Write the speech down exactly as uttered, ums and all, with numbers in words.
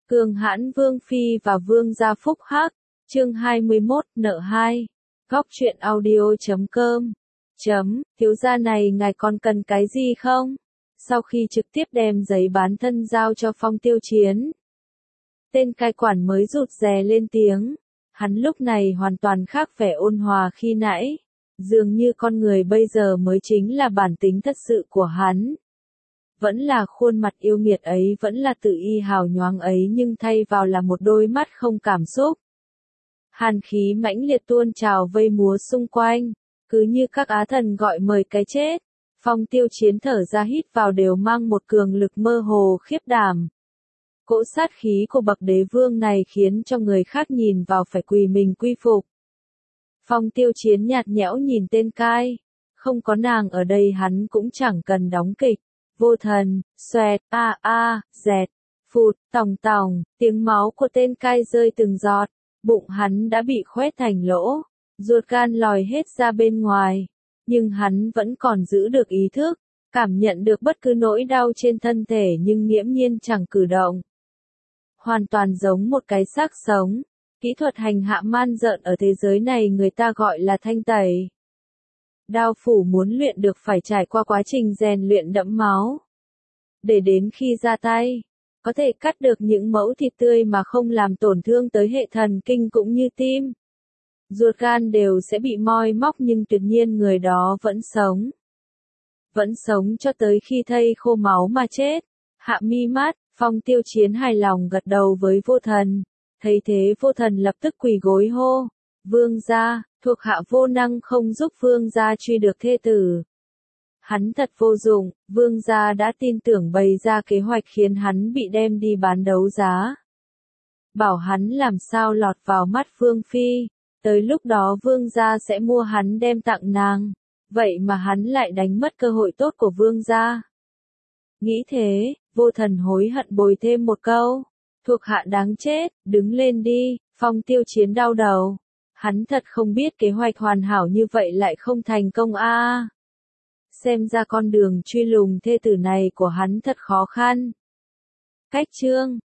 Cường hãn Vương Phi và Vương gia phúc hắc, chương hai mươi mốt, nợ hai. Góc truyện audio chấm com. Chấm, thiếu gia này ngài còn cần cái gì không? Sau khi trực tiếp đem giấy bán thân giao cho Phong Tiêu Chiến, tên cai quản mới rụt rè lên tiếng. Hắn lúc này hoàn toàn khác vẻ ôn hòa khi nãy. Dường như con người bây giờ mới chính là bản tính thật sự của hắn. Vẫn là khuôn mặt yêu nghiệt ấy, vẫn là tự y hào nhoáng ấy, nhưng thay vào là một đôi mắt không cảm xúc. Hàn khí mãnh liệt tuôn trào vây múa xung quanh, cứ như các á thần gọi mời cái chết. Phong Tiêu Chiến thở ra hít vào đều mang một cường lực mơ hồ khiếp đảm. Cỗ sát khí của bậc đế vương này khiến cho người khác nhìn vào phải quỳ mình quy phục. Phong Tiêu Chiến nhạt nhẽo nhìn tên cai, không có nàng ở đây hắn cũng chẳng cần đóng kịch. Vô thần, xoẹt, a a, dẹt, phụt, tòng tòng, tiếng máu của tên cai rơi từng giọt, bụng hắn đã bị khoét thành lỗ, ruột gan lòi hết ra bên ngoài, nhưng hắn vẫn còn giữ được ý thức, cảm nhận được bất cứ nỗi đau trên thân thể nhưng nghiễm nhiên chẳng cử động. Hoàn toàn giống một cái xác sống, kỹ thuật hành hạ man rợn ở thế giới này người ta gọi là thanh tẩy. Đao phủ muốn luyện được phải trải qua quá trình rèn luyện đẫm máu. Để đến khi ra tay, có thể cắt được những mẩu thịt tươi mà không làm tổn thương tới hệ thần kinh cũng như tim. Ruột gan đều sẽ bị moi móc nhưng tuyệt nhiên người đó vẫn sống. Vẫn sống cho tới khi thây khô máu mà chết. Hạ mi mắt, Phong Tiêu Chiến hài lòng gật đầu với vô thần. Thấy thế vô thần lập tức quỳ gối hô. Vương gia, thuộc hạ vô năng không giúp vương gia truy được thê tử. Hắn thật vô dụng, vương gia đã tin tưởng bày ra kế hoạch khiến hắn bị đem đi bán đấu giá. Bảo hắn làm sao lọt vào mắt Vương Phi, tới lúc đó vương gia sẽ mua hắn đem tặng nàng. Vậy mà hắn lại đánh mất cơ hội tốt của vương gia. Nghĩ thế, vô thần hối hận bồi thêm một câu. Thuộc hạ đáng chết, đứng lên đi. Phong Tiêu Chiến đau đầu. Hắn thật không biết kế hoạch hoàn hảo như vậy lại không thành công a. À, xem ra con đường truy lùng thê tử này của hắn thật khó khăn. Cách chương